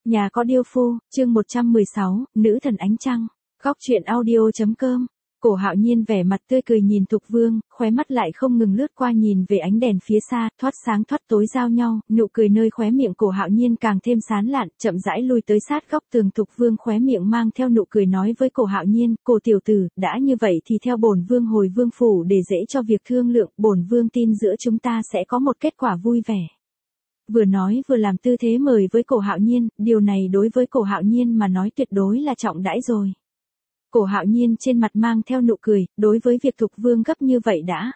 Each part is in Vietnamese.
Nhà có điêu phu, chương 116, nữ thần ánh trăng. Góc truyện audio.com. Cổ Hạo Nhiên vẻ mặt tươi cười nhìn Thục Vương, khóe mắt lại không ngừng lướt qua nhìn về ánh đèn phía xa, thoát sáng thoát tối giao nhau, nụ cười nơi khóe miệng Cổ Hạo Nhiên càng thêm sán lạn, chậm rãi lui tới sát góc tường. Thục Vương khóe miệng mang theo nụ cười nói với Cổ Hạo Nhiên, "Cổ tiểu tử, đã như vậy thì theo bổn vương hồi vương phủ để dễ cho việc thương lượng, bổn vương tin giữa chúng ta sẽ có một kết quả vui vẻ." Vừa nói vừa làm tư thế mời với Cổ Hạo Nhiên, điều này đối với Cổ Hạo Nhiên mà nói tuyệt đối là trọng đãi rồi. Cổ Hạo Nhiên trên mặt mang theo nụ cười, đối với việc Thục Vương gấp như vậy đã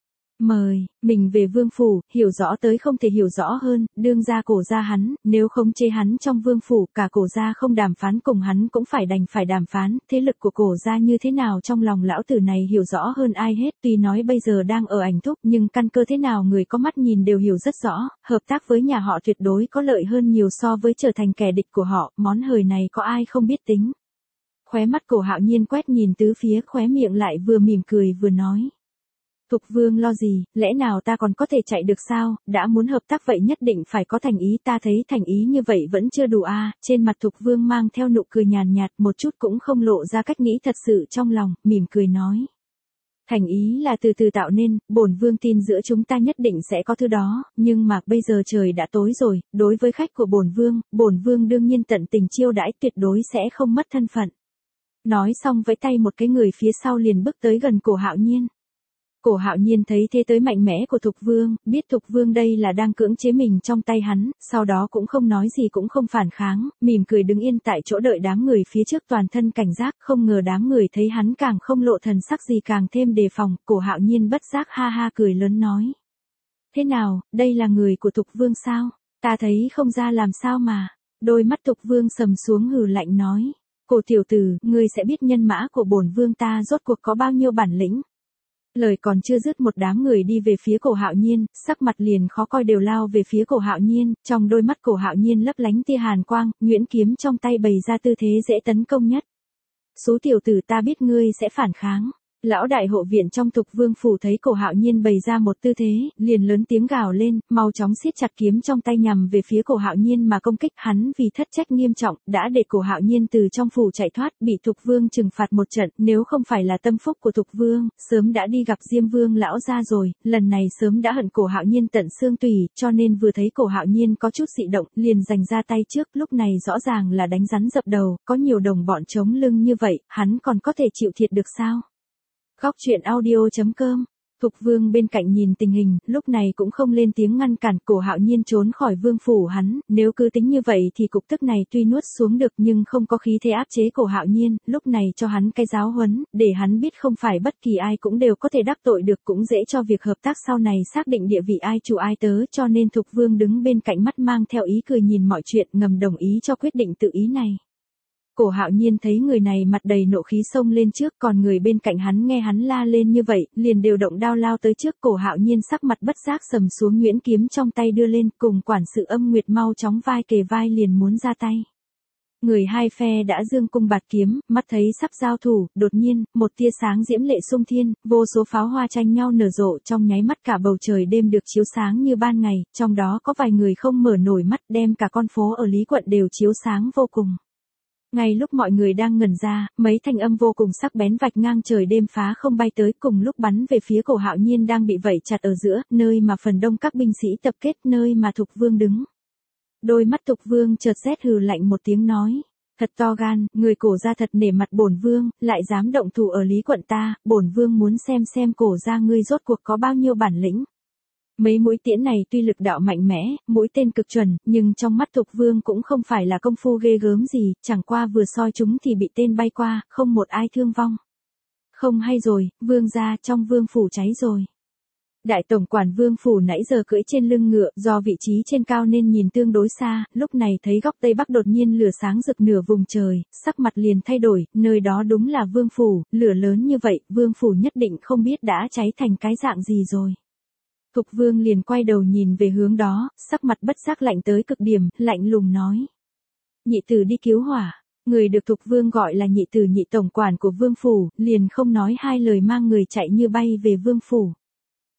mời mình về vương phủ, hiểu rõ tới không thể hiểu rõ hơn, đương gia Cổ gia hắn, nếu không chế hắn trong vương phủ, cả Cổ gia không đàm phán cùng hắn cũng phải đành phải đàm phán, thế lực của Cổ gia như thế nào trong lòng lão tử này hiểu rõ hơn ai hết, tuy nói bây giờ đang ở ảnh thúc nhưng căn cơ thế nào người có mắt nhìn đều hiểu rất rõ, hợp tác với nhà họ tuyệt đối có lợi hơn nhiều so với trở thành kẻ địch của họ, món hời này có ai không biết tính. Khóe mắt Cổ Hạo Nhiên quét nhìn tứ phía, khóe miệng lại vừa mỉm cười vừa nói. Thục Vương lo gì, lẽ nào ta còn có thể chạy được sao, đã muốn hợp tác vậy nhất định phải có thành ý, ta thấy thành ý như vậy vẫn chưa đủ a. Trên mặt Thục Vương mang theo nụ cười nhàn nhạt, một chút cũng không lộ ra cách nghĩ thật sự trong lòng, mỉm cười nói. Thành ý là từ từ tạo nên, bổn vương tin giữa chúng ta nhất định sẽ có thứ đó, nhưng mà bây giờ trời đã tối rồi, đối với khách của bổn vương đương nhiên tận tình chiêu đãi, tuyệt đối sẽ không mất thân phận. Nói xong vẫy tay một cái người phía sau liền bước tới gần Cổ Hạo Nhiên. Cổ Hạo Nhiên thấy thế tới mạnh mẽ của Thục Vương, biết Thục Vương đây là đang cưỡng chế mình trong tay hắn, sau đó cũng không nói gì cũng không phản kháng, mỉm cười đứng yên tại chỗ đợi đám người phía trước toàn thân cảnh giác, không ngờ đám người thấy hắn càng không lộ thần sắc gì càng thêm đề phòng, Cổ Hạo Nhiên bất giác ha ha cười lớn nói. Thế nào, đây là người của Thục Vương sao? Ta thấy không ra làm sao mà. Đôi mắt Thục Vương sầm xuống hừ lạnh nói. Cổ tiểu tử, ngươi sẽ biết nhân mã của bổn vương ta rốt cuộc có bao nhiêu bản lĩnh. Lời còn chưa dứt một đám người đi về phía Cổ Hạo Nhiên, sắc mặt liền khó coi đều lao về phía Cổ Hạo Nhiên, trong đôi mắt Cổ Hạo Nhiên lấp lánh tia hàn quang, nhuyễn kiếm trong tay bày ra tư thế dễ tấn công nhất. Số tiểu tử ta biết ngươi sẽ phản kháng. Lão đại hộ viện trong Thục Vương phủ thấy Cổ Hạo Nhiên bày ra một tư thế, liền lớn tiếng gào lên, mau chóng siết chặt kiếm trong tay nhằm về phía Cổ Hạo Nhiên mà công kích, hắn vì thất trách nghiêm trọng, đã để Cổ Hạo Nhiên từ trong phủ chạy thoát, bị Thục Vương trừng phạt một trận, nếu không phải là tâm phúc của Thục Vương, sớm đã đi gặp Diêm Vương lão gia rồi, lần này sớm đã hận Cổ Hạo Nhiên tận xương tủy, cho nên vừa thấy Cổ Hạo Nhiên có chút dị động, liền giành ra tay trước, lúc này rõ ràng là đánh rắn dập đầu, có nhiều đồng bọn chống lưng như vậy, hắn còn có thể chịu thiệt được sao? Góc truyện audio.com. Thục Vương bên cạnh nhìn tình hình, lúc này cũng không lên tiếng ngăn cản, Cổ Hạo Nhiên trốn khỏi vương phủ hắn, nếu cứ tính như vậy thì cục tức này tuy nuốt xuống được nhưng không có khí thế áp chế Cổ Hạo Nhiên, lúc này cho hắn cái giáo huấn, để hắn biết không phải bất kỳ ai cũng đều có thể đắc tội được, cũng dễ cho việc hợp tác sau này xác định địa vị ai chủ ai tớ, cho nên Thục Vương đứng bên cạnh mắt mang theo ý cười nhìn mọi chuyện, ngầm đồng ý cho quyết định tự ý này. Cổ Hạo Nhiên thấy người này mặt đầy nộ khí xông lên trước, còn người bên cạnh hắn nghe hắn la lên như vậy, liền đều động đao lao tới trước. Cổ Hạo Nhiên sắc mặt bất giác sầm xuống, nhuyễn kiếm trong tay đưa lên, cùng quản sự Âm Nguyệt mau chóng vai kề vai liền muốn ra tay. Người hai phe đã giương cung bạt kiếm, mắt thấy sắp giao thủ, đột nhiên, một tia sáng diễm lệ xung thiên, vô số pháo hoa tranh nhau nở rộ, trong nháy mắt cả bầu trời đêm được chiếu sáng như ban ngày, trong đó có vài người không mở nổi mắt, đem cả con phố ở Lý Quận đều chiếu sáng vô cùng. Ngay lúc mọi người đang ngẩn ra, mấy thanh âm vô cùng sắc bén vạch ngang trời đêm phá không bay tới, cùng lúc bắn về phía Cổ Hạo Nhiên đang bị vẩy chặt ở giữa, nơi mà phần đông các binh sĩ tập kết, nơi mà Thục Vương đứng. Đôi mắt Thục Vương chợt rét hừ lạnh một tiếng nói, thật to gan, người Cổ gia thật nể mặt bổn vương, lại dám động thủ ở Lý Quận ta, bổn vương muốn xem Cổ gia ngươi rốt cuộc có bao nhiêu bản lĩnh. Mấy mũi tiễn này tuy lực đạo mạnh mẽ, mũi tên cực chuẩn, nhưng trong mắt Thục Vương cũng không phải là công phu ghê gớm gì, chẳng qua vừa soi chúng thì bị tên bay qua, không một ai thương vong. Không hay rồi, vương gia trong vương phủ cháy rồi. Đại tổng quản vương phủ nãy giờ cưỡi trên lưng ngựa, do vị trí trên cao nên nhìn tương đối xa, lúc này thấy góc tây bắc đột nhiên lửa sáng rực nửa vùng trời, sắc mặt liền thay đổi, nơi đó đúng là vương phủ, lửa lớn như vậy, vương phủ nhất định không biết đã cháy thành cái dạng gì rồi. Thục Vương liền quay đầu nhìn về hướng đó, sắc mặt bất giác lạnh tới cực điểm, lạnh lùng nói. Nhị tử đi cứu hỏa. Người được Thục Vương gọi là nhị tử nhị tổng quản của vương phủ, liền không nói hai lời mang người chạy như bay về vương phủ.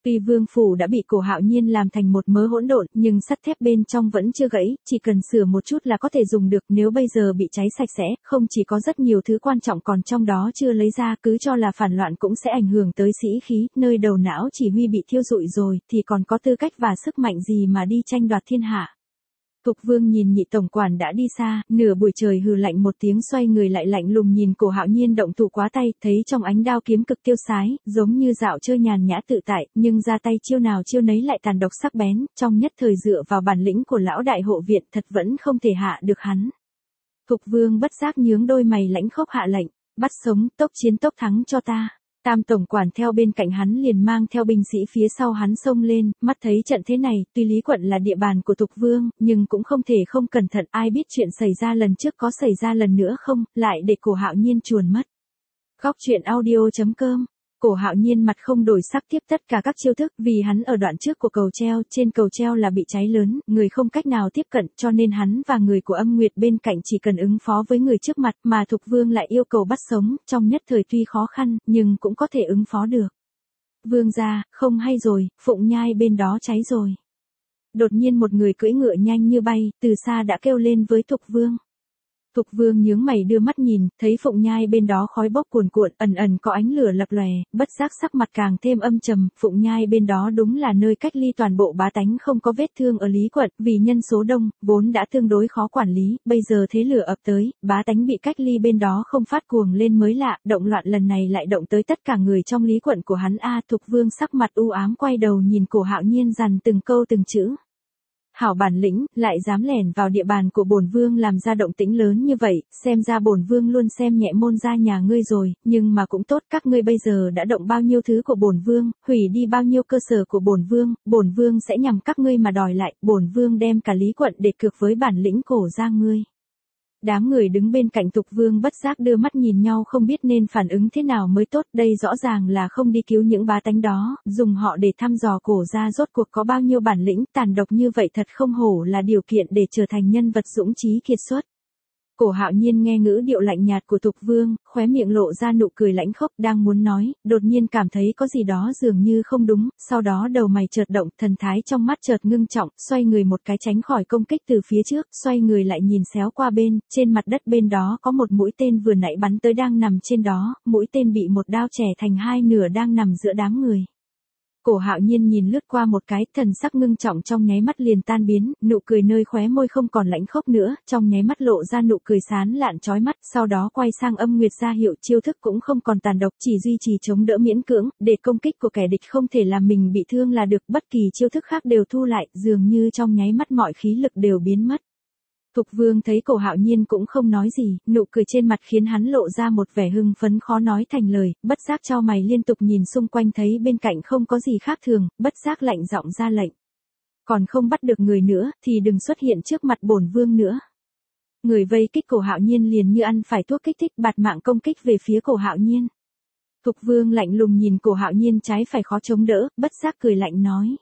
Tuy vương phủ đã bị Cổ Hạo Nhiên làm thành một mớ hỗn độn, nhưng sắt thép bên trong vẫn chưa gãy, chỉ cần sửa một chút là có thể dùng được. Nếu bây giờ bị cháy sạch sẽ, không chỉ có rất nhiều thứ quan trọng còn trong đó chưa lấy ra, cứ cho là phản loạn cũng sẽ ảnh hưởng tới sĩ khí, nơi đầu não chỉ huy bị thiêu rụi rồi, thì còn có tư cách và sức mạnh gì mà đi tranh đoạt thiên hạ. Thục Vương nhìn Nhị tổng quản đã đi xa, nửa buổi trời hừ lạnh một tiếng, xoay người lại lạnh lùng nhìn Cổ Hạo Nhiên động thủ quá tay, thấy trong ánh đao kiếm cực tiêu sái, giống như dạo chơi nhàn nhã tự tại, nhưng ra tay chiêu nào chiêu nấy lại tàn độc sắc bén, trong nhất thời dựa vào bản lĩnh của lão đại hộ viện thật vẫn không thể hạ được hắn. Thục Vương bất giác nhướng đôi mày lãnh khốc hạ lệnh, bắt sống, tốc chiến tốc thắng cho ta. Tam tổng quản theo bên cạnh hắn liền mang theo binh sĩ phía sau hắn xông lên, mắt thấy trận thế này, tuy Lý quận là địa bàn của Thục Vương, nhưng cũng không thể không cẩn thận, ai biết chuyện xảy ra lần trước có xảy ra lần nữa không, lại để Cổ Hạo Nhiên chuồn mất. Góc truyện audio.com. Cổ Hạo Nhiên mặt không đổi sắc tiếp tất cả các chiêu thức, vì hắn ở đoạn trước của cầu treo, trên cầu treo là bị cháy lớn, người không cách nào tiếp cận, cho nên hắn và người của Âm Nguyệt bên cạnh chỉ cần ứng phó với người trước mặt, mà Thục Vương lại yêu cầu bắt sống, trong nhất thời tuy khó khăn, nhưng cũng có thể ứng phó được. Vương gia, không hay rồi, Phụng Nhai bên đó cháy rồi. Đột nhiên một người cưỡi ngựa nhanh như bay, từ xa đã kêu lên với Thục Vương. Thục Vương nhướng mày đưa mắt nhìn, thấy Phụng Nhai bên đó khói bốc cuồn cuộn, ẩn ẩn có ánh lửa lập lòe, bất giác sắc mặt càng thêm âm trầm. Phụng Nhai bên đó đúng là nơi cách ly toàn bộ bá tánh không có vết thương ở Lý quận, vì nhân số đông, vốn đã tương đối khó quản lý, bây giờ thế lửa ập tới, bá tánh bị cách ly bên đó không phát cuồng lên mới lạ, động loạn lần này lại động tới tất cả người trong Lý quận của hắn. Thục Vương sắc mặt u ám quay đầu nhìn Cổ Hạo Nhiên dằn từng câu từng chữ. Hảo bản lĩnh, lại dám lẻn vào địa bàn của bổn vương làm ra động tĩnh lớn như vậy, xem ra bổn vương luôn xem nhẹ môn gia nhà ngươi rồi, nhưng mà cũng tốt, các ngươi bây giờ đã động bao nhiêu thứ của bổn vương, hủy đi bao nhiêu cơ sở của bổn vương sẽ nhằm các ngươi mà đòi lại, bổn vương đem cả Lý quận để cược với bản lĩnh Cổ gia ngươi. Đám người đứng bên cạnh Thục Vương bất giác đưa mắt nhìn nhau không biết nên phản ứng thế nào mới tốt, đây rõ ràng là không đi cứu những bá tánh đó, dùng họ để thăm dò Cổ gia rốt cuộc có bao nhiêu bản lĩnh, tàn độc như vậy thật không hổ là điều kiện để trở thành nhân vật dũng chí kiệt xuất. Cổ Hạo Nhiên nghe ngữ điệu lạnh nhạt của Thục Vương, khóe miệng lộ ra nụ cười lãnh khốc, đang muốn nói, đột nhiên cảm thấy có gì đó dường như không đúng, sau đó đầu mày chợt động, thần thái trong mắt chợt ngưng trọng, xoay người một cái tránh khỏi công kích từ phía trước, xoay người lại nhìn xéo qua bên, trên mặt đất bên đó có một mũi tên vừa nãy bắn tới đang nằm trên đó, mũi tên bị một đao chẻ thành hai nửa đang nằm giữa đám người. Cổ Hạo Nhiên nhìn lướt qua một cái, thần sắc ngưng trọng trong nháy mắt liền tan biến, nụ cười nơi khóe môi không còn lãnh khốc nữa, trong nháy mắt lộ ra nụ cười sán lạn chói mắt, sau đó quay sang Âm Nguyệt ra hiệu chiêu thức cũng không còn tàn độc, chỉ duy trì chống đỡ miễn cưỡng, để công kích của kẻ địch không thể làm mình bị thương là được, bất kỳ chiêu thức khác đều thu lại, dường như trong nháy mắt mọi khí lực đều biến mất. Thục Vương thấy Cổ Hạo Nhiên cũng không nói gì, nụ cười trên mặt khiến hắn lộ ra một vẻ hưng phấn khó nói thành lời, bất giác chau mày liên tục nhìn xung quanh thấy bên cạnh không có gì khác thường, bất giác lạnh giọng ra lệnh. Còn không bắt được người nữa, thì đừng xuất hiện trước mặt bổn vương nữa. Người vây kích Cổ Hạo Nhiên liền như ăn phải thuốc kích thích bạt mạng công kích về phía Cổ Hạo Nhiên. Thục Vương lạnh lùng nhìn Cổ Hạo Nhiên trái phải khó chống đỡ, bất giác cười lạnh nói.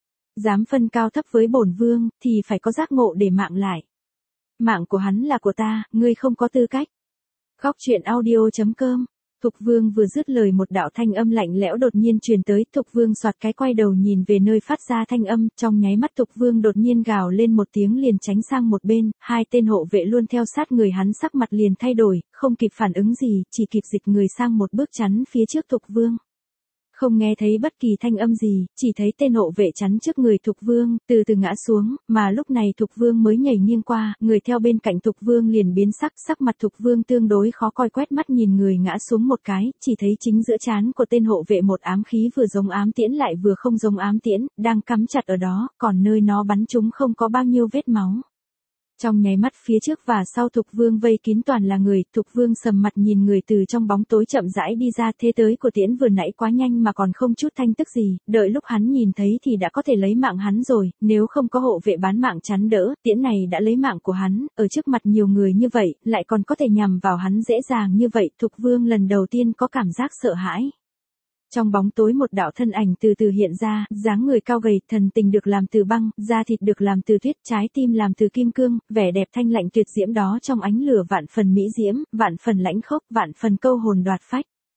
Dám phân cao thấp với bổn vương, thì phải có giác ngộ để mạng lại. Mạng của hắn là của ta, ngươi không có tư cách. Góc truyện audio.com. Thục Vương vừa dứt lời một đạo thanh âm lạnh lẽo đột nhiên truyền tới, Thục Vương soạt cái quay đầu nhìn về nơi phát ra thanh âm, trong nháy mắt Thục Vương đột nhiên gào lên một tiếng liền tránh sang một bên, hai tên hộ vệ luôn theo sát người hắn sắc mặt liền thay đổi, không kịp phản ứng gì, chỉ kịp dịch người sang một bước chắn phía trước Thục Vương. Không nghe thấy bất kỳ thanh âm gì, chỉ thấy tên hộ vệ chắn trước người Thục Vương, từ từ ngã xuống, mà lúc này Thục Vương mới nhảy nghiêng qua, người theo bên cạnh Thục Vương liền biến sắc mặt Thục Vương tương đối khó coi quét mắt nhìn người ngã xuống một cái, chỉ thấy chính giữa trán của tên hộ vệ một ám khí vừa giống ám tiễn lại vừa không giống ám tiễn, đang cắm chặt ở đó, còn nơi nó bắn trúng không có bao nhiêu vết máu. Trong nháy mắt phía trước và sau Thục Vương vây kín toàn là người, Thục Vương sầm mặt nhìn người từ trong bóng tối chậm rãi đi ra, thế tới của tiễn vừa nãy quá nhanh mà còn không chút thanh tức gì, đợi lúc hắn nhìn thấy thì đã có thể lấy mạng hắn rồi, nếu không có hộ vệ bán mạng chắn đỡ, tiễn này đã lấy mạng của hắn, ở trước mặt nhiều người như vậy, lại còn có thể nhằm vào hắn dễ dàng như vậy, Thục Vương lần đầu tiên có cảm giác sợ hãi. Trong bóng tối một đạo thân ảnh từ từ hiện ra, dáng người cao gầy, thần tình được làm từ băng, da thịt được làm từ tuyết, trái tim làm từ kim cương, vẻ đẹp thanh lạnh tuyệt diễm đó trong ánh lửa vạn phần mỹ diễm, vạn phần lãnh khốc, vạn phần câu hồn đoạt phách.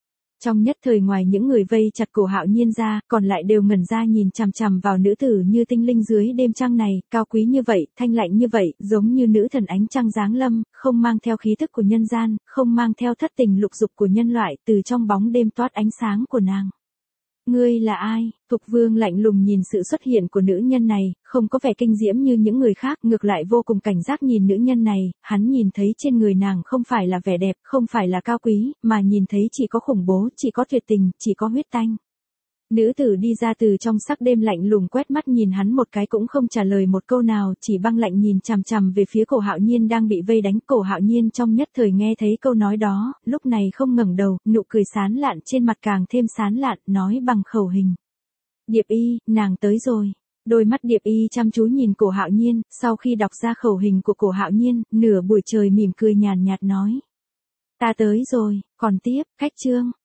Trong nhất thời ngoài những người vây chặt Cổ Hạo Nhiên ra, còn lại đều ngẩn ra nhìn chằm chằm vào nữ tử như tinh linh dưới đêm trăng này, cao quý như vậy, thanh lạnh như vậy, giống như nữ thần ánh trăng giáng lâm, không mang theo khí thức của nhân gian, không mang theo thất tình lục dục của nhân loại, từ trong bóng đêm toát ánh sáng của nàng. Ngươi là ai? Thục Vương lạnh lùng nhìn sự xuất hiện của nữ nhân này, không có vẻ kinh diễm như những người khác, ngược lại vô cùng cảnh giác nhìn nữ nhân này, hắn nhìn thấy trên người nàng không phải là vẻ đẹp, không phải là cao quý, mà nhìn thấy chỉ có khủng bố, chỉ có tuyệt tình, chỉ có huyết tanh. Nữ tử đi ra từ trong sắc đêm lạnh lùng quét mắt nhìn hắn một cái cũng không trả lời một câu nào, chỉ băng lạnh nhìn chằm chằm về phía Cổ Hạo Nhiên đang bị vây đánh. Cổ Hạo Nhiên trong nhất thời nghe thấy câu nói đó, lúc này không ngẩng đầu, nụ cười sán lạn trên mặt càng thêm sán lạn, nói bằng khẩu hình. Điệp Y, nàng tới rồi. Đôi mắt Điệp Y chăm chú nhìn Cổ Hạo Nhiên, sau khi đọc ra khẩu hình của Cổ Hạo Nhiên, nửa buổi trời mỉm cười nhàn nhạt nói. Ta tới rồi, còn tiếp, khách trương.